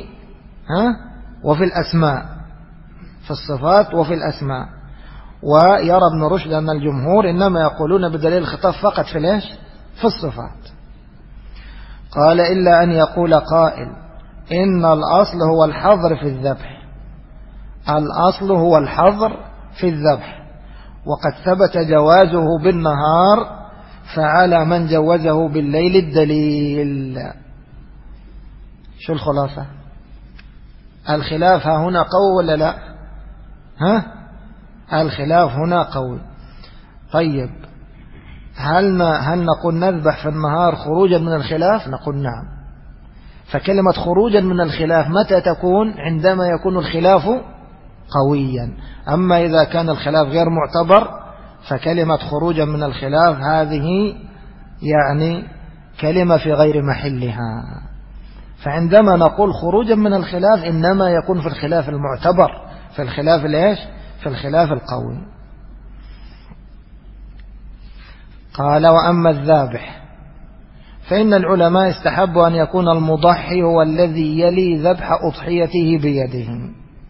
وفي الأسماء، في الصفات وفي الأسماء. ويرى ابن رشد أن الجمهور إنما يقولون بدليل الخطاب فقط في ليش؟ في الصفات. قال إلا أن يقول قائل إن الأصل هو الحظر في الذبح. الأصل هو الحظر في الذبح، وقد ثبت جوازه بالنهار، فعلى من جوزه بالليل الدليل. شو الخلاصة؟ الخلاف ها هنا قوي ولا لا؟ الخلاف هنا قوي. طيب هل نقول نذبح في النهار خروجا من الخلاف؟ نقول نعم. فكلمة خروجا من الخلاف متى تكون؟ عندما يكون الخلاف قويا. أما إذا كان الخلاف غير معتبر فكلمة خروجا من الخلاف هذه يعني كلمة في غير محلها. فعندما نقول خروجا من الخلاف إنما يكون في الخلاف المعتبر، في الخلاف الإيش؟ في الخلاف القوي. قال وأما الذابح فإن العلماء استحبوا أن يكون المضحي هو الذي يلي ذبح أضحيته بيده،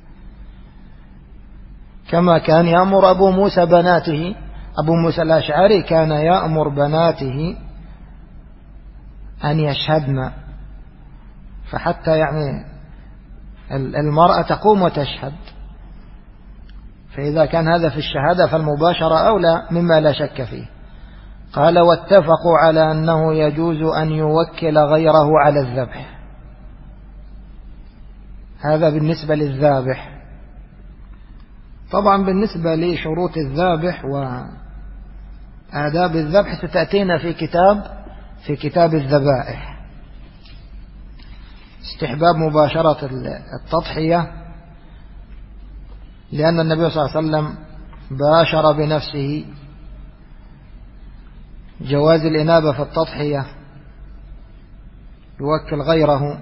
كما كان يأمر أبو موسى بناته. أبو موسى الأشعري كان يأمر بناته أن يشهدن، فحتى يعني المرأة تقوم وتشهد، فإذا كان هذا في الشهادة فالمباشرة أولى مما لا شك فيه. قال واتفقوا على أنه يجوز أن يوكل غيره على الذبح. هذا بالنسبة للذابح. طبعا بالنسبة لشروط الذابح وآداب الذبح ستأتينا في كتاب الذبائح. استحباب مباشرة التضحية، لأن النبي صلى الله عليه وسلم باشر بنفسه. جواز الإنابة في التضحية، يوكل غيره،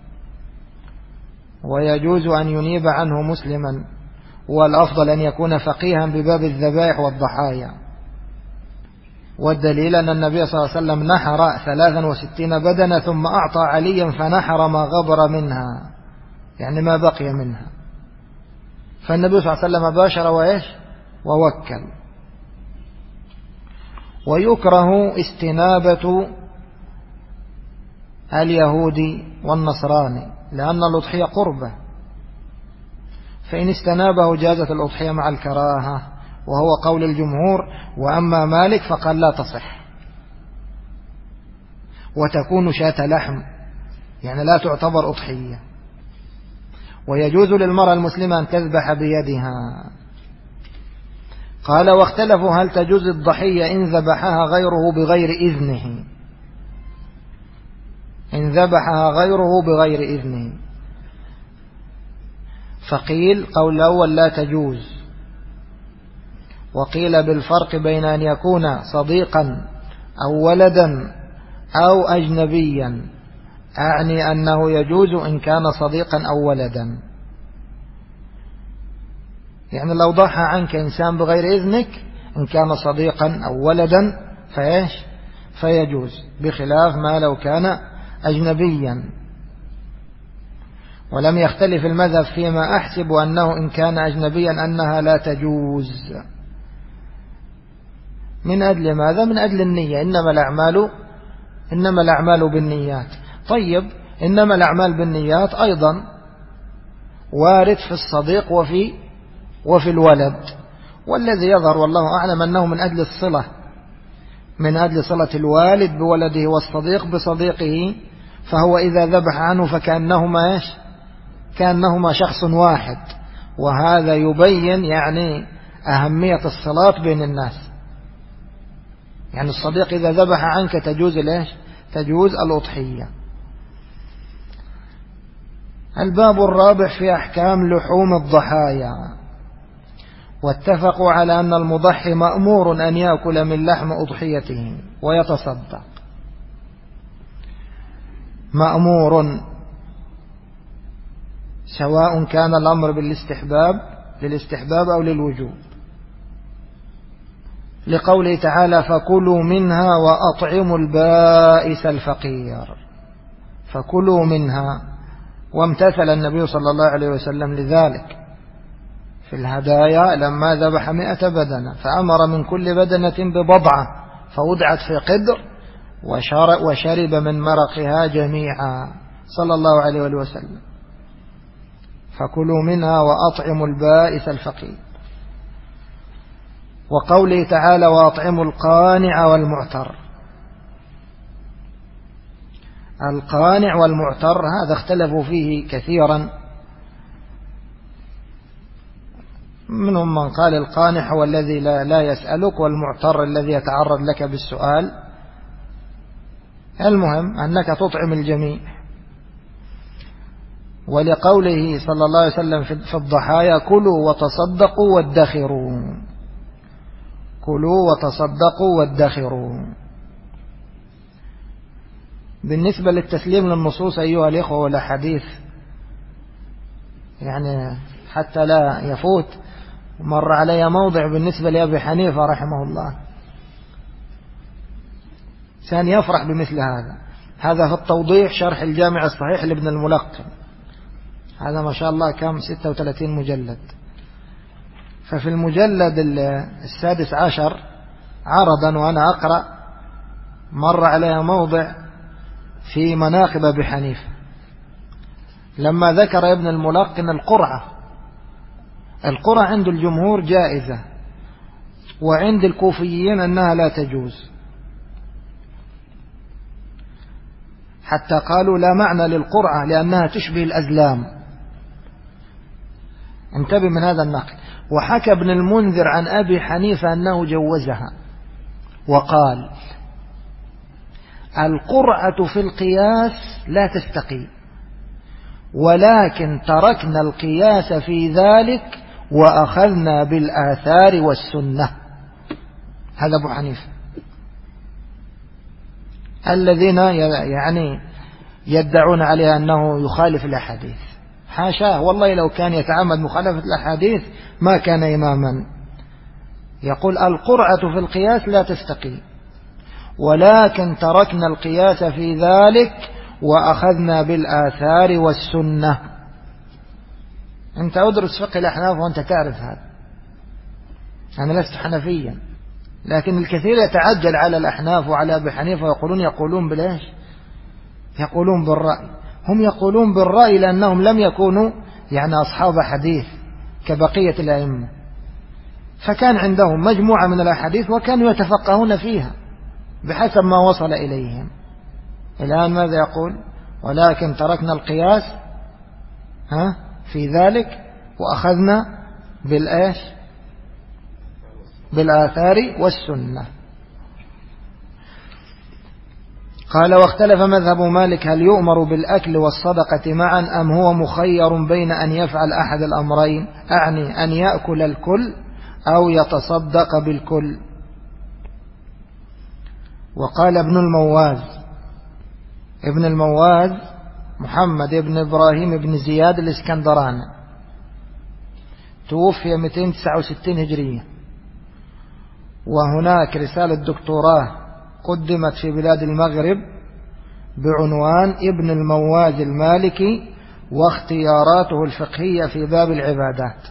ويجوز أن ينيب عنه مسلما، والأفضل أن يكون فقيها بباب الذبائح والضحايا. والدليل أن النبي صلى الله عليه وسلم نحر 63 بدنة ثم أعطى عليا فنحر ما غبر منها، يعني ما بقي منها. فالنبي صلى الله عليه وسلم باشر ووكل. ويكره استنابة اليهودي والنصراني لأن الأضحية قربة، فإن استنابه جازت الأضحية مع الكراهة، وهو قول الجمهور. وأما مالك فقال لا تصح، وتكون شاة لحم، يعني لا تعتبر أضحية. ويجوز للمرأة المسلمة أن تذبح بيدها. قال واختلفوا هل تجوز الضحية إن ذبحها غيره بغير إذنه. إن ذبحها غيره بغير إذنه، فقيل قول الأول لا تجوز، وقيل بالفرق بين أن يكون صديقا أو ولدا أو أجنبيا، أعني أنه يجوز إن كان صديقا أو ولدا. يعني لو ضحى عنك إنسان بغير إذنك إن كان صديقا أو ولدا فيجوز، بخلاف ما لو كان أجنبيا. ولم يختلف المذهب فيما أحسب أنه إن كان أجنبيا أنها لا تجوز. من أجل ماذا؟ من أجل النية. إنما الأعمال بالنيات. طيب إنما الأعمال بالنيات أيضا وارد في الصديق وفي الولد، والذي يظهر والله أعلم أنه من أجل الصلة، من أجل صلة الوالد بولده والصديق بصديقه، فهو إذا ذبح عنه كأنهما شخص واحد. وهذا يبين يعني أهمية الصلاة بين الناس. يعني الصديق إذا ذبح عنك تجوز الأضحية. الباب الرابع في أحكام لحوم الضحايا. واتفقوا على أن المضحي مأمور أن يأكل من لحم أضحيته ويتصدق، مأمور، سواء كان الأمر للاستحباب أو للوجوب، لقوله تعالى فكلوا منها وأطعموا البائس الفقير، فكلوا منها. وامتثل النبي صلى الله عليه وسلم لذلك في الهدايا لما ذبح 100 بدنة، فأمر من كل بدنة ببضعة فوضعت في قدر وشرب من مرقها جميعا صلى الله عليه وسلم. فكلوا منها وأطعموا البائس الفقير. وقوله تعالى وأطعموا القانع والمعتر، القانع والمعتر هذا اختلفوا فيه كثيرا، منهم من قال القانع هو الذي لا يسألك، والمعتر الذي يتعرض لك بالسؤال. المهم أنك تطعم الجميع. ولقوله صلى الله عليه وسلم في الضحايا كلوا وتصدقوا وادخروا، كلوا وتصدقوا وادخروا. بالنسبة للتسليم للنصوص أيها الإخوة والأحاديث، يعني حتى لا يفوت، مر علي موضع بالنسبة لأبي حنيفة رحمه الله كان يفرح بمثل هذا في التوضيح شرح الجامع الصحيح لابن الملقن، هذا ما شاء الله كم 36 مجلد. ففي المجلد 16 عرضا وأنا أقرأ مر علي موضع في مناقب أبي حنيفة لما ذكر ابن الملقن القرعة عند الجمهور جائزة، وعند الكوفيين أنها لا تجوز، حتى قالوا لا معنى للقرعة لأنها تشبه الأزلام. انتبه من هذا النقل. وحكى ابن المنذر عن أبي حنيفة أنه جوزها وقال القرعة في القياس لا تستقيم، ولكن تركنا القياس في ذلك وأخذنا بالآثار والسنة. هذا أبو حنيفة. الذين يعني يدعون عليه أنه يخالف الأحاديث، حاشاه والله، لو كان يتعمد مخالفة الأحاديث ما كان إماما. يقول القرعة في القياس لا تستقيم، ولكن تركنا القياس في ذلك وأخذنا بالآثار والسنة. أنت أدرس فقه الأحناف وأنت تعرف هذا، أنا لست حنفيا، لكن الكثير يتعجل على الأحناف وعلى أبي حنيفة يقولون بالإيش؟ يقولون بالرأي. هم يقولون بالرأي لأنهم لم يكونوا يعني أصحاب حديث كبقية الأئمة، فكان عندهم مجموعة من الأحاديث وكانوا يتفقهون فيها بحسب ما وصل إليهم. الآن ماذا يقول؟ ولكن تركنا القياس في ذلك وأخذنا بالآش بالآثار والسنة. قال واختلف مذهب مالك هل يؤمر بالأكل والصدقة معا أم هو مخير بين أن يفعل أحد الأمرين، أعني أن يأكل الكل أو يتصدق بالكل. وقال ابن المواز محمد ابن إبراهيم ابن زياد الإسكندراني توفي 269 هجرية، وهناك رسالة دكتوراه قدمت في بلاد المغرب بعنوان ابن المواز المالكي واختياراته الفقهية في باب العبادات.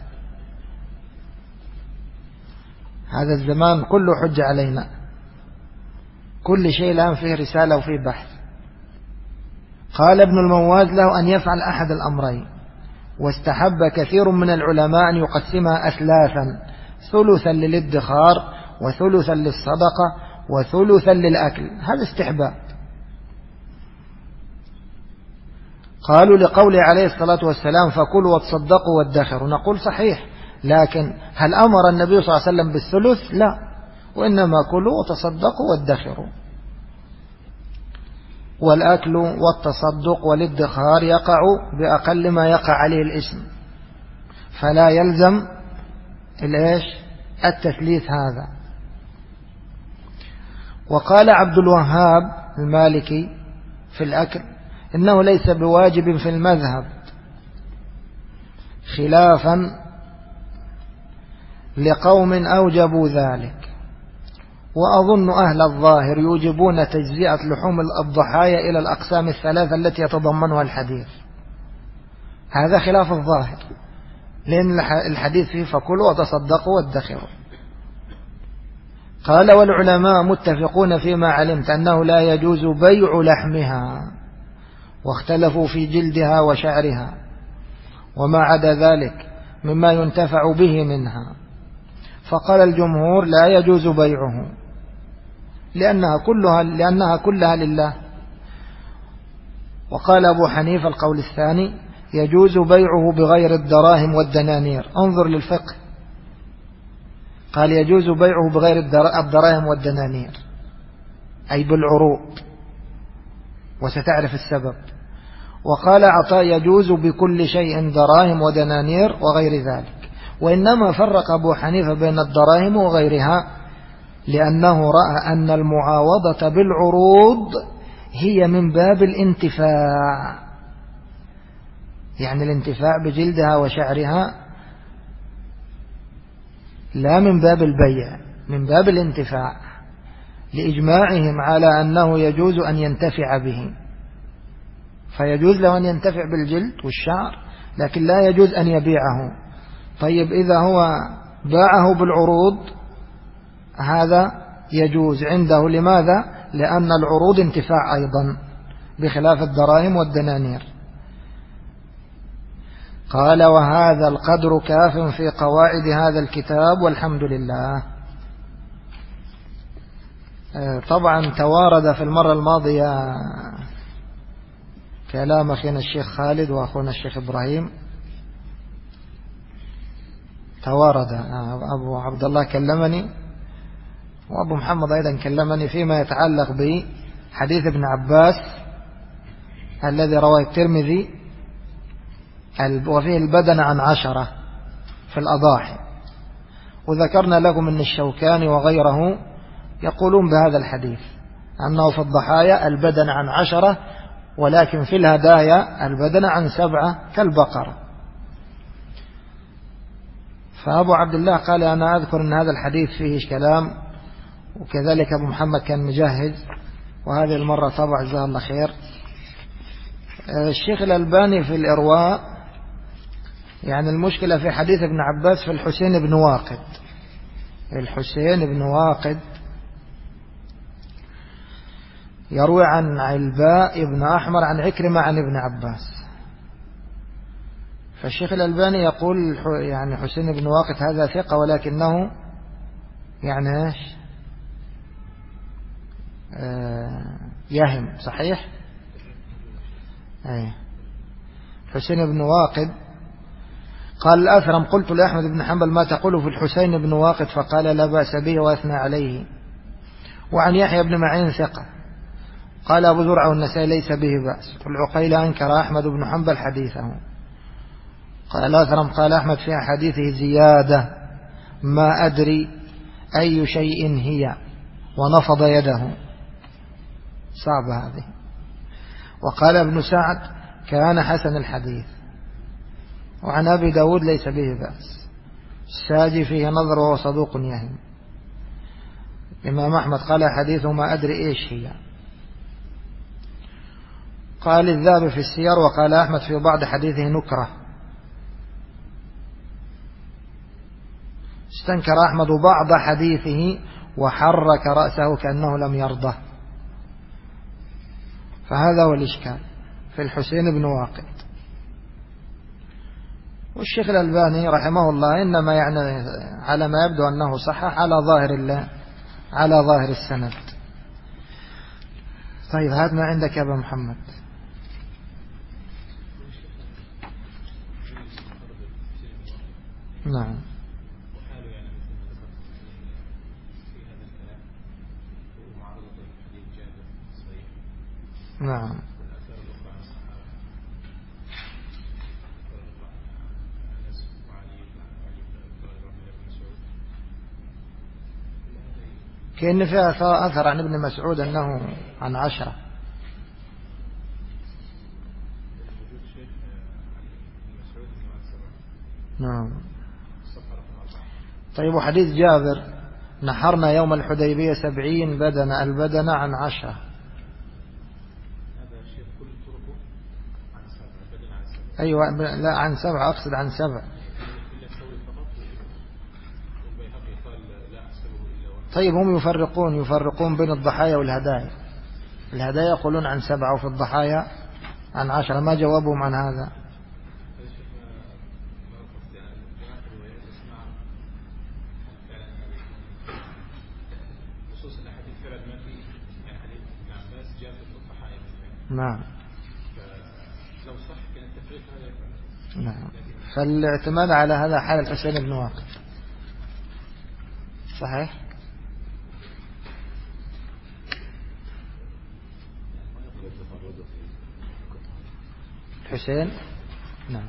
هذا الزمان كله حجة علينا، كل شيء الآن فيه رسالة وفيه بحث. قال ابن المواز له أن يفعل أحد الأمرين، واستحب كثير من العلماء أن يقسمها أثلاثا، ثلثا للادخار وثلثا للصدقة وثلثا للأكل. هذا استحباب. قالوا لقوله عليه الصلاة والسلام فكلوا وتصدقوا وادخروا، نقول صحيح، لكن هل أمر النبي صلى الله عليه وسلم بالثلث؟ لا، وإنما كلوا وتصدقوا وادخروا. والأكل والتصدق والادخار يقع بأقل ما يقع عليه الاسم، فلا يلزم التثليث هذا. وقال عبد الوهاب المالكي في الأكل إنه ليس بواجب في المذهب، خلافا لقوم أوجبوا ذلك، وأظن أهل الظاهر يوجبون تجزئة لحوم الضحايا إلى الأقسام الثلاثة التي يتضمنها الحديث. هذا خلاف الظاهر، لأن الحديث فيه فكلوا وتصدقوا وادخروا. قال والعلماء متفقون فيما علمت أنه لا يجوز بيع لحمها، واختلفوا في جلدها وشعرها وما عدا ذلك مما ينتفع به منها، فقال الجمهور لا يجوز بيعه لأنها كلها لله. وقال أبو حنيفة القول الثاني يجوز بيعه بغير الدراهم والدنانير. انظر للفقه، قال يجوز بيعه بغير الدراهم والدنانير أي بالعروض، وستعرف السبب. وقال عطاء يجوز بكل شيء دراهم ودنانير وغير ذلك، وإنما فرق أبو حنيفة بين الدراهم وغيرها لأنه رأى أن المعاوضة بالعروض هي من باب الانتفاع، يعني الانتفاع بجلدها وشعرها لا من باب البيع، من باب الانتفاع، لإجماعهم على أنه يجوز أن ينتفع به، فيجوز له أن ينتفع بالجلد والشعر لكن لا يجوز أن يبيعه. طيب إذا هو باعه بالعروض هذا يجوز عنده، لماذا؟ لأن العروض انتفاع أيضا بخلاف الدراهم والدنانير. قال وهذا القدر كاف في قواعد هذا الكتاب والحمد لله. طبعا توارد في المرة الماضية كلام أخينا الشيخ خالد وأخونا الشيخ إبراهيم، توارد. أبو عبد الله كلمني وأبو محمد أيضا كلمني فيما يتعلق بحديث ابن عباس الذي رواه الترمذي وفيه البدن عن 10 في الأضاحي، وذكرنا لكم أن الشوكاني وغيره يقولون بهذا الحديث أنه في الضحايا البدن عن 10 ولكن في الهدايا البدن عن 7 كالبقرة. فأبو عبد الله قال أنا أذكر أن هذا الحديث فيه كلام، وكذلك أبو محمد كان مجهز وهذه المرة طبع جزاه الله خير. الشيخ الألباني في الإرواء يعني المشكلة في حديث ابن عباس في الحسين بن واقد. الحسين بن واقد يروي عن علباء ابن أحمر عن عكرمة عن ابن عباس، فالشيخ الألباني يقول يعني حسين بن واقد هذا ثقة ولكنه يعني ايش يهم. صحيح حسين بن واقد. قال الأثرم قلت لأحمد بن حنبل ما تقول في الحسين بن واقد؟ فقال لا بأس به وأثنى عليه. وعن يحيى بن معين ثقة. قال أبو زرعة والنسائي ليس به بأس. والعقيل أنكر أحمد بن حنبل حديثه. قال الأثرم قال أحمد في حديثه زيادة ما أدري أي شيء هي، ونفض يده. صعب هذه. وقال ابن سعد كان حسن الحديث. وعن أبي داود ليس به بأس. الساجي فيه نظر وهو صدوق يهم. الإمام أحمد قال حديثه ما أدري إيش هي. قال الذهبي في السير وقال أحمد في بعض حديثه نكرة. استنكر أحمد بعض حديثه وحرك رأسه كأنه لم يرضى. فهذا هو الإشكال في الحسين بن واقد. والشيخ الألباني رحمه الله إنما يعني على ما يبدو أنه صحح على ظاهر السند. طيب هات ما عندك يا أبا محمد. نعم. نعم. كأن فيها أثر عن ابن مسعود أنه عن 10. نعم. طيب وحديث جابر نحرنا يوم الحديبية 70 بدنة، البدنة عن 10. أيوة لا عن 7، أقصد عن 7. طيب هم يفرقون بين الضحايا والهدايا. الهدايا يقولون عن 7 وفي الضحايا عن 10. ما جوابهم عن هذا؟ نعم. نعم. فالاعتماد على هذا حال الحسين بن واقد. صحيح. حسين. نعم.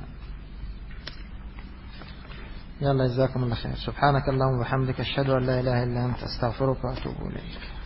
يلا جزاكم الله خير. سبحانك اللهم وبحمدك، أشهد أن لا إله إلا أنت، أستغفرك وأتوب إليك.